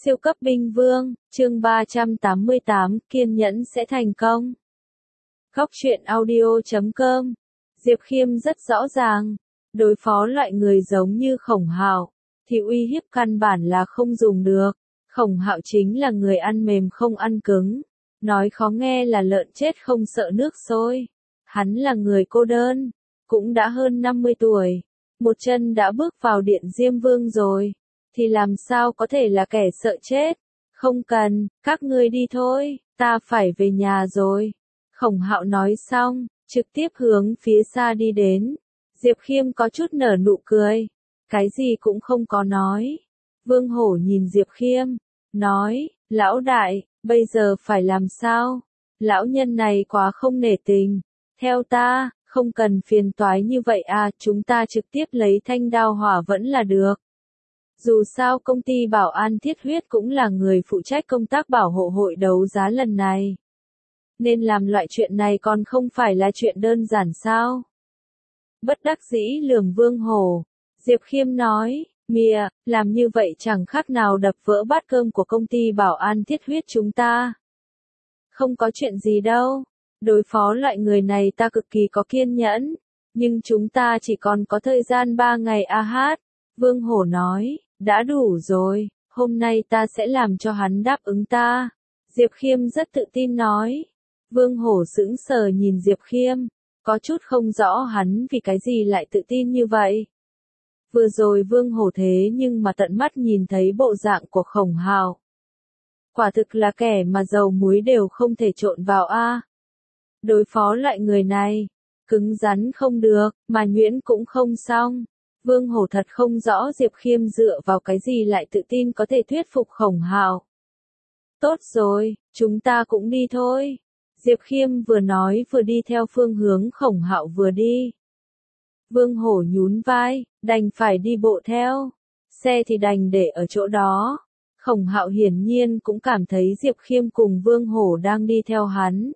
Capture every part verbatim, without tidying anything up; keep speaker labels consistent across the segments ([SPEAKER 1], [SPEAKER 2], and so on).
[SPEAKER 1] Siêu cấp binh vương, chương ba trăm tám mươi tám, kiên nhẫn sẽ thành công. Góc truyện audio chấm com. Diệp Khiêm rất rõ ràng, đối phó loại người giống như Khổng Hạo, thì uy hiếp căn bản là không dùng được. Khổng Hạo chính là người ăn mềm không ăn cứng, nói khó nghe là lợn chết không sợ nước sôi. Hắn là người cô đơn, cũng đã hơn năm mươi tuổi, một chân đã bước vào điện Diêm Vương rồi, thì làm sao có thể là kẻ sợ chết. Không cần, các ngươi đi thôi, ta phải về nhà rồi. Khổng Hạo nói xong, trực tiếp hướng phía xa đi đến. Diệp Khiêm có chút nở nụ cười, cái gì cũng không có nói. Vương Hổ nhìn Diệp Khiêm, nói, lão đại, bây giờ phải làm sao? Lão nhân này quá không nể tình. Theo ta, không cần phiền toái như vậy à, chúng ta trực tiếp lấy thanh đao hỏa vẫn là được. Dù sao công ty bảo an thiết huyết cũng là người phụ trách công tác bảo hộ hội đấu giá lần này. Nên làm loại chuyện này còn không phải là chuyện đơn giản sao? Bất đắc dĩ lườm Vương Hổ, Diệp Khiêm nói, mìa, làm như vậy chẳng khác nào đập vỡ bát cơm của công ty bảo an thiết huyết chúng ta. Không có chuyện gì đâu, đối phó loại người này ta cực kỳ có kiên nhẫn, nhưng chúng ta chỉ còn có thời gian ba ngày a hát. Vương Hổ nói, đã đủ rồi, hôm nay ta sẽ làm cho hắn đáp ứng ta. Diệp Khiêm rất tự tin nói. Vương Hổ sững sờ nhìn Diệp Khiêm, có chút không rõ hắn vì cái gì lại tự tin như vậy. Vừa rồi Vương Hổ thế nhưng mà tận mắt nhìn thấy bộ dạng của Khổng Hạo. Quả thực là kẻ mà dầu muối đều không thể trộn vào a. Đối phó loại người này, cứng rắn không được, mà nhuyễn cũng không xong. Vương Hổ thật không rõ Diệp Khiêm dựa vào cái gì lại tự tin có thể thuyết phục Khổng Hạo. Tốt rồi, chúng ta cũng đi thôi. Diệp Khiêm vừa nói vừa đi theo phương hướng Khổng Hạo vừa đi. Vương Hổ nhún vai, đành phải đi bộ theo. Xe thì đành để ở chỗ đó. Khổng Hạo hiển nhiên cũng cảm thấy Diệp Khiêm cùng Vương Hổ đang đi theo hắn.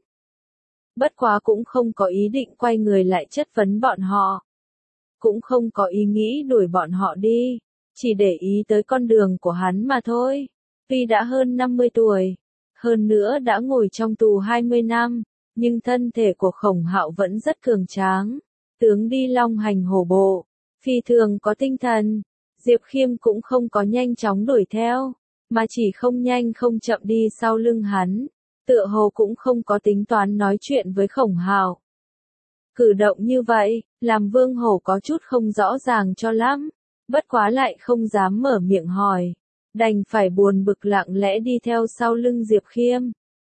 [SPEAKER 1] Bất quá cũng không có ý định quay người lại chất vấn bọn họ. Cũng không có ý nghĩ đuổi bọn họ đi, chỉ để ý tới con đường của hắn mà thôi. Tuy đã hơn năm mươi tuổi, hơn nữa đã ngồi trong tù hai mươi năm, nhưng thân thể của Khổng Hạo vẫn rất cường tráng. Tướng đi long hành hổ bộ, phi thường có tinh thần. Diệp Khiêm cũng không có nhanh chóng đuổi theo, mà chỉ không nhanh không chậm đi sau lưng hắn, tựa hồ cũng không có tính toán nói chuyện với Khổng Hạo. Cử động như vậy, làm Vương Hổ có chút không rõ ràng cho lắm, bất quá lại không dám mở miệng hỏi, đành phải buồn bực lặng lẽ đi theo sau lưng Diệp Khiêm.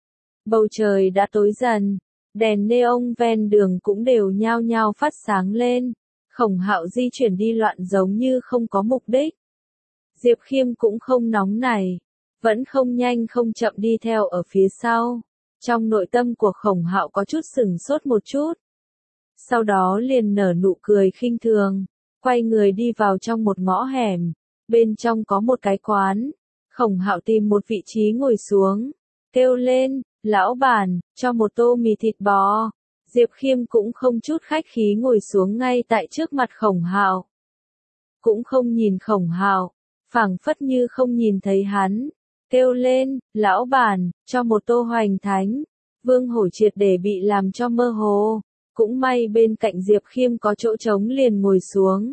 [SPEAKER 1] Bầu trời đã tối dần, đèn neon ven đường cũng đều nhao nhao phát sáng lên, Khổng Hạo di chuyển đi loạn giống như không có mục đích. Diệp Khiêm cũng không nóng nảy, vẫn không nhanh không chậm đi theo ở phía sau. Trong nội tâm của Khổng Hạo có chút sửng sốt một chút. Sau đó liền nở nụ cười khinh thường, quay người đi vào trong một ngõ hẻm, bên trong có một cái quán. Khổng Hạo tìm một vị trí ngồi xuống, kêu lên, lão bản, cho một tô mì thịt bò. Diệp Khiêm cũng không chút khách khí ngồi xuống ngay tại trước mặt Khổng Hạo. Cũng không nhìn Khổng Hạo, phảng phất như không nhìn thấy hắn, kêu lên, lão bản, cho một tô hoành thánh. Vương Hổ triệt để bị làm cho mơ hồ. Cũng may bên cạnh Diệp Khiêm có chỗ trống liền ngồi xuống.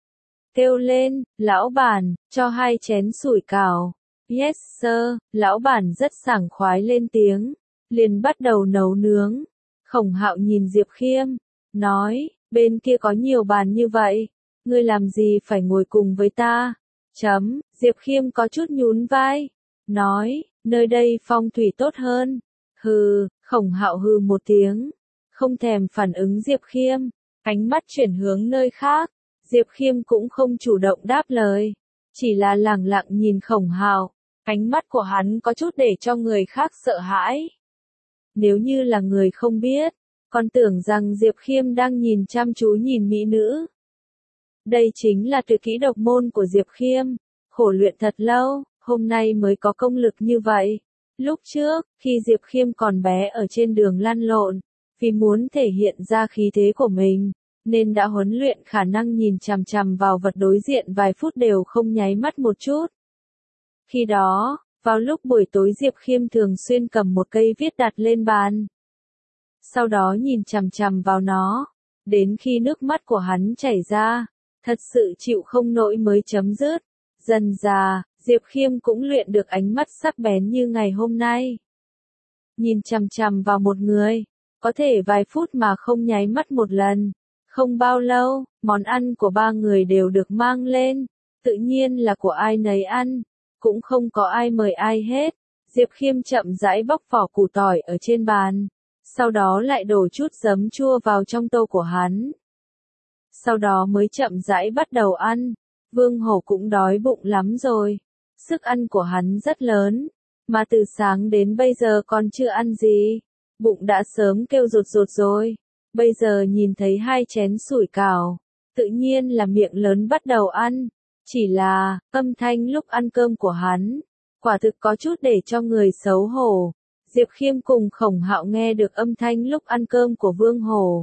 [SPEAKER 1] Kêu lên, lão bản, cho hai chén sủi cảo. Yes sir, lão bản rất sảng khoái lên tiếng, liền bắt đầu nấu nướng. Khổng Hạo nhìn Diệp Khiêm, nói, bên kia có nhiều bàn như vậy, ngươi làm gì phải ngồi cùng với ta? Chấm, Diệp Khiêm có chút nhún vai, nói, nơi đây phong thủy tốt hơn. Hừ, Khổng Hạo hừ một tiếng. Không thèm phản ứng Diệp Khiêm, ánh mắt chuyển hướng nơi khác. Diệp Khiêm cũng không chủ động đáp lời, chỉ là lẳng lặng nhìn Khổng Hạo. Ánh mắt của hắn có chút để cho người khác sợ hãi. Nếu như là người không biết, còn tưởng rằng Diệp Khiêm đang nhìn chăm chú nhìn mỹ nữ. Đây chính là tuyệt kỹ độc môn của Diệp Khiêm, khổ luyện thật lâu, hôm nay mới có công lực như vậy. Lúc trước, khi Diệp Khiêm còn bé ở trên đường lăn lộn, vì muốn thể hiện ra khí thế của mình, nên đã huấn luyện khả năng nhìn chằm chằm vào vật đối diện vài phút đều không nháy mắt một chút. Khi đó, Vào lúc buổi tối Diệp Khiêm thường xuyên cầm một cây viết đặt lên bàn. Sau đó nhìn chằm chằm vào nó, đến khi nước mắt của hắn chảy ra, thật sự chịu không nổi mới chấm dứt. Dần dà, Diệp Khiêm cũng luyện được ánh mắt sắc bén như ngày hôm nay. Nhìn chằm chằm vào một người, có thể vài phút mà không nháy mắt một lần. Không bao lâu, món ăn của ba người đều được mang lên, tự nhiên là của ai nấy ăn, cũng không có ai mời ai hết. Diệp Khiêm chậm rãi bóc vỏ củ tỏi ở trên bàn, sau đó lại đổ chút giấm chua vào trong tô của hắn. Sau đó mới chậm rãi bắt đầu ăn. Vương Hổ cũng đói bụng lắm rồi, sức ăn của hắn rất lớn, mà từ sáng đến bây giờ còn chưa ăn gì, bụng đã sớm kêu rụt rụt rồi. Bây giờ nhìn thấy hai chén sủi cảo, tự nhiên là miệng lớn bắt đầu ăn. Chỉ là, âm thanh lúc ăn cơm của hắn, quả thực có chút để cho người xấu hổ. Diệp Khiêm cùng Khổng Hạo nghe được âm thanh lúc ăn cơm của Vương Hổ,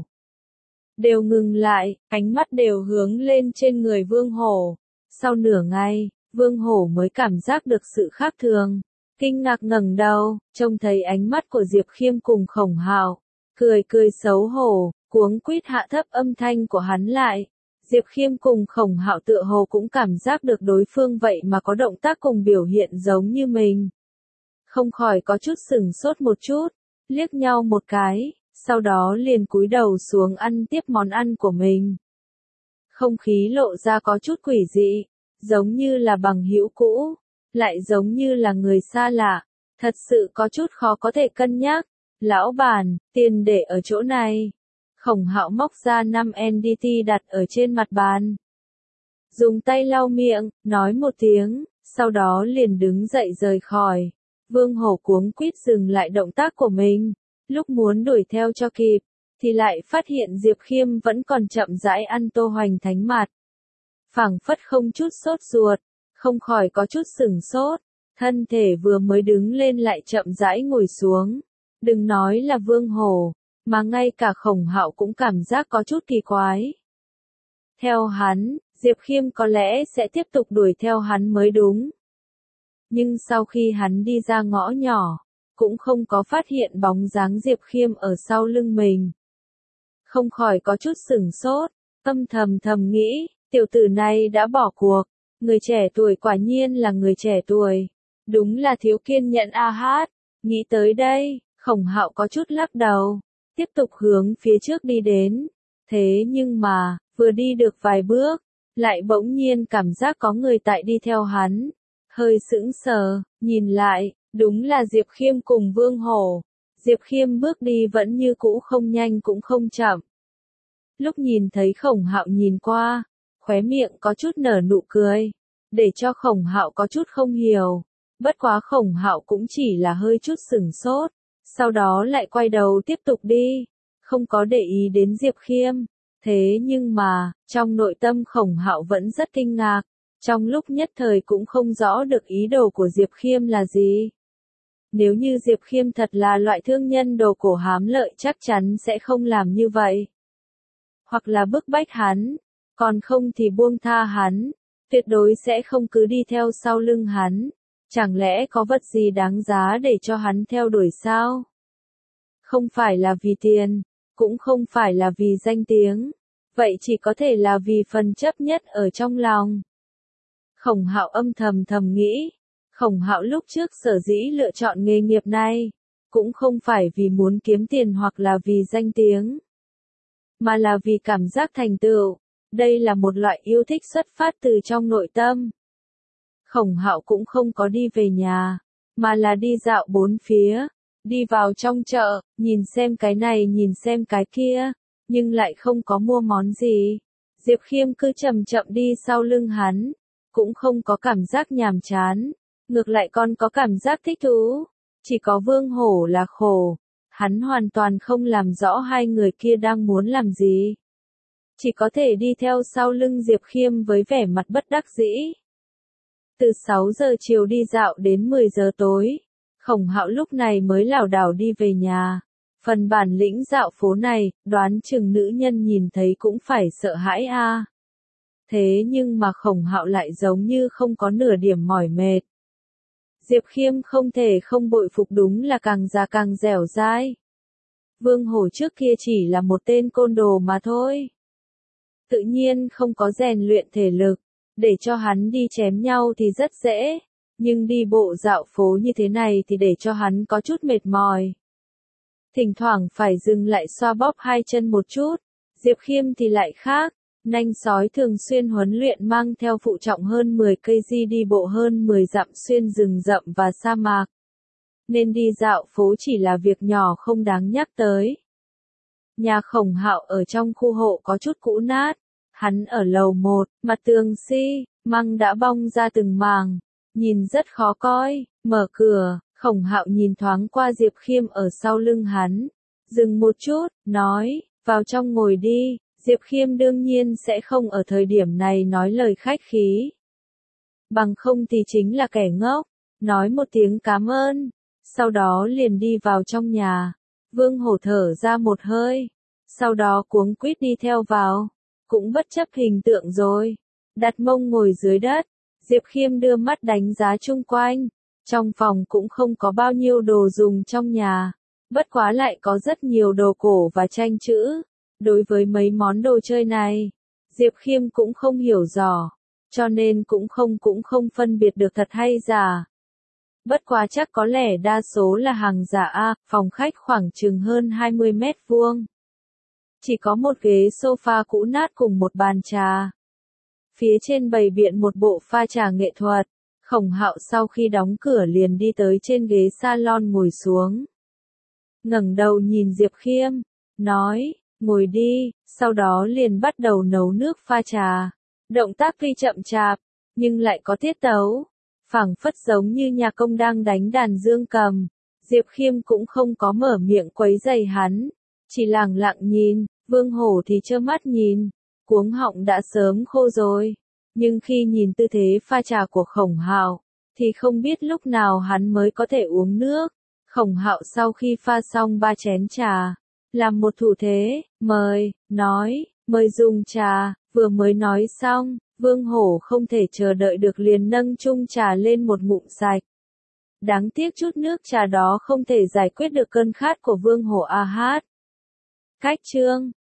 [SPEAKER 1] đều ngừng lại, ánh mắt đều hướng lên trên người Vương Hổ. Sau nửa ngày, Vương Hổ mới cảm giác được sự khác thường, kinh ngạc ngẩng đầu, trông thấy ánh mắt của Diệp Khiêm cùng Khổng Hạo, cười cười xấu hổ, cuống quýt hạ thấp âm thanh của hắn lại. Diệp Khiêm cùng Khổng Hạo tựa hồ cũng cảm giác được đối phương vậy mà có động tác cùng biểu hiện giống như mình. Không khỏi có chút sửng sốt một chút, liếc nhau một cái, sau đó liền cúi đầu xuống ăn tiếp món ăn của mình. Không khí lộ ra có chút quỷ dị, giống như là bằng hữu cũ, lại giống như là người xa lạ, thật sự có chút khó có thể cân nhắc. Lão bản, tiền để ở chỗ này. Khổng Hạo móc ra năm en đê tê đặt ở trên mặt bàn. Dùng tay lau miệng, nói một tiếng, sau đó liền đứng dậy rời khỏi. Vương Hổ cuống quýt dừng lại động tác của mình, lúc muốn đuổi theo cho kịp, thì lại phát hiện Diệp Khiêm vẫn còn chậm rãi ăn tô hoành thánh mặt. Phảng phất không chút sốt ruột, không khỏi có chút sửng sốt, thân thể vừa mới đứng lên lại chậm rãi ngồi xuống. Đừng nói là Vương Hổ, mà ngay cả Khổng Hạo cũng cảm giác có chút kỳ quái. Theo hắn, Diệp Khiêm có lẽ sẽ tiếp tục đuổi theo hắn mới đúng. Nhưng sau khi hắn đi ra ngõ nhỏ, cũng không có phát hiện bóng dáng Diệp Khiêm ở sau lưng mình. Không khỏi có chút sửng sốt, âm thầm thầm nghĩ, tiểu tử này đã bỏ cuộc, người trẻ tuổi quả nhiên là người trẻ tuổi, đúng là thiếu kiên nhẫn a hát. Nghĩ tới đây, Khổng Hạo có chút lắc đầu, tiếp tục hướng phía trước đi đến. Thế nhưng mà, vừa đi được vài bước, lại bỗng nhiên cảm giác có người tại đi theo hắn. Hơi sững sờ, nhìn lại, đúng là Diệp Khiêm cùng Vương Hổ. Diệp Khiêm bước đi vẫn như cũ không nhanh cũng không chậm. Lúc nhìn thấy Khổng Hạo nhìn qua, khóe miệng có chút nở nụ cười, để cho Khổng Hạo có chút không hiểu. Bất quá Khổng Hạo cũng chỉ là hơi chút sửng sốt, sau đó lại quay đầu tiếp tục đi, không có để ý đến Diệp Khiêm. Thế nhưng mà, trong nội tâm Khổng Hạo vẫn rất kinh ngạc, trong lúc nhất thời cũng không rõ được ý đồ của Diệp Khiêm là gì. Nếu như Diệp Khiêm thật là loại thương nhân đồ cổ hám lợi chắc chắn sẽ không làm như vậy. Hoặc là bức bách hắn, còn không thì buông tha hắn, tuyệt đối sẽ không cứ đi theo sau lưng hắn. Chẳng lẽ có vật gì đáng giá để cho hắn theo đuổi sao? Không phải là vì tiền, cũng không phải là vì danh tiếng, vậy chỉ có thể là vì phần chấp nhất ở trong lòng. Khổng Hạo âm thầm thầm nghĩ, Khổng Hạo lúc trước sở dĩ lựa chọn nghề nghiệp này, cũng không phải vì muốn kiếm tiền hoặc là vì danh tiếng, mà là vì cảm giác thành tựu. Đây là một loại yêu thích xuất phát từ trong nội tâm. Khổng Hạo cũng không có đi về nhà, mà là đi dạo bốn phía, đi vào trong chợ, nhìn xem cái này nhìn xem cái kia, nhưng lại không có mua món gì. Diệp Khiêm cứ chậm chậm đi sau lưng hắn, cũng không có cảm giác nhàm chán, ngược lại còn có cảm giác thích thú. Chỉ có Vương Hổ là khổ, hắn hoàn toàn không làm rõ hai người kia đang muốn làm gì. Chỉ có thể đi theo sau lưng Diệp Khiêm với vẻ mặt bất đắc dĩ. Từ sáu giờ chiều đi dạo đến mười giờ tối, Khổng Hạo lúc này mới lảo đảo đi về nhà. Phần bản lĩnh dạo phố này, đoán chừng nữ nhân nhìn thấy cũng phải sợ hãi a. Thế nhưng mà Khổng Hạo lại giống như không có nửa điểm mỏi mệt. Diệp Khiêm không thể không bội phục, đúng là càng già càng dẻo dai. Vương Hổ trước kia chỉ là một tên côn đồ mà thôi. Tự nhiên không có rèn luyện thể lực, để cho hắn đi chém nhau thì rất dễ, nhưng đi bộ dạo phố như thế này thì để cho hắn có chút mệt mỏi. Thỉnh thoảng phải dừng lại xoa bóp hai chân một chút. Diệp Khiêm thì lại khác, nanh sói thường xuyên huấn luyện mang theo phụ trọng hơn mười cây di đi bộ hơn mười dặm xuyên rừng rậm và sa mạc. Nên đi dạo phố chỉ là việc nhỏ không đáng nhắc tới. Nhà Khổng Hạo ở trong khu hộ có chút cũ nát. Hắn ở lầu một, mặt tường xi măng đã bong ra từng màng, nhìn rất khó coi. Mở cửa, Khổng Hạo nhìn thoáng qua Diệp Khiêm ở sau lưng hắn, dừng một chút, nói, vào trong ngồi đi. Diệp Khiêm đương nhiên sẽ không ở thời điểm này nói lời khách khí. Bằng không thì chính là kẻ ngốc, nói một tiếng cảm ơn, sau đó liền đi vào trong nhà. Vương Hổ thở ra một hơi, sau đó cuống quýt đi theo vào, cũng bất chấp hình tượng rồi, đặt mông ngồi dưới đất. Diệp Khiêm đưa mắt đánh giá chung quanh, trong phòng cũng không có bao nhiêu đồ dùng trong nhà, bất quá lại có rất nhiều đồ cổ và tranh chữ. Đối với mấy món đồ chơi này, Diệp Khiêm cũng không hiểu rõ, cho nên cũng không cũng không phân biệt được thật hay giả. Bất quá chắc có lẽ đa số là hàng giả a, phòng khách khoảng chừng hơn hai mươi mét vuông. Chỉ có một ghế sofa cũ nát cùng một bàn trà. Phía trên bày biện một bộ pha trà nghệ thuật. Khổng Hạo sau khi đóng cửa liền đi tới trên ghế salon ngồi xuống. Ngẩng đầu nhìn Diệp Khiêm, nói, ngồi đi, sau đó liền bắt đầu nấu nước pha trà. Động tác tuy chậm chạp, nhưng lại có tiết tấu, phảng phất giống như nhà công đang đánh đàn dương cầm. Diệp Khiêm cũng không có mở miệng quấy rầy hắn, chỉ lẳng lặng nhìn. Vương Hổ thì trơ mắt nhìn, cuống họng đã sớm khô rồi, nhưng khi nhìn tư thế pha trà của Khổng Hạo, thì không biết lúc nào hắn mới có thể uống nước. Khổng Hạo sau khi pha xong ba chén trà, làm một thủ thế, mời, nói, mời dùng trà. Vừa mới nói xong, Vương Hổ không thể chờ đợi được liền nâng chung trà lên một ngụm sạch. Đáng tiếc chút nước trà đó không thể giải quyết được cơn khát của Vương Hổ a hát. Cách chương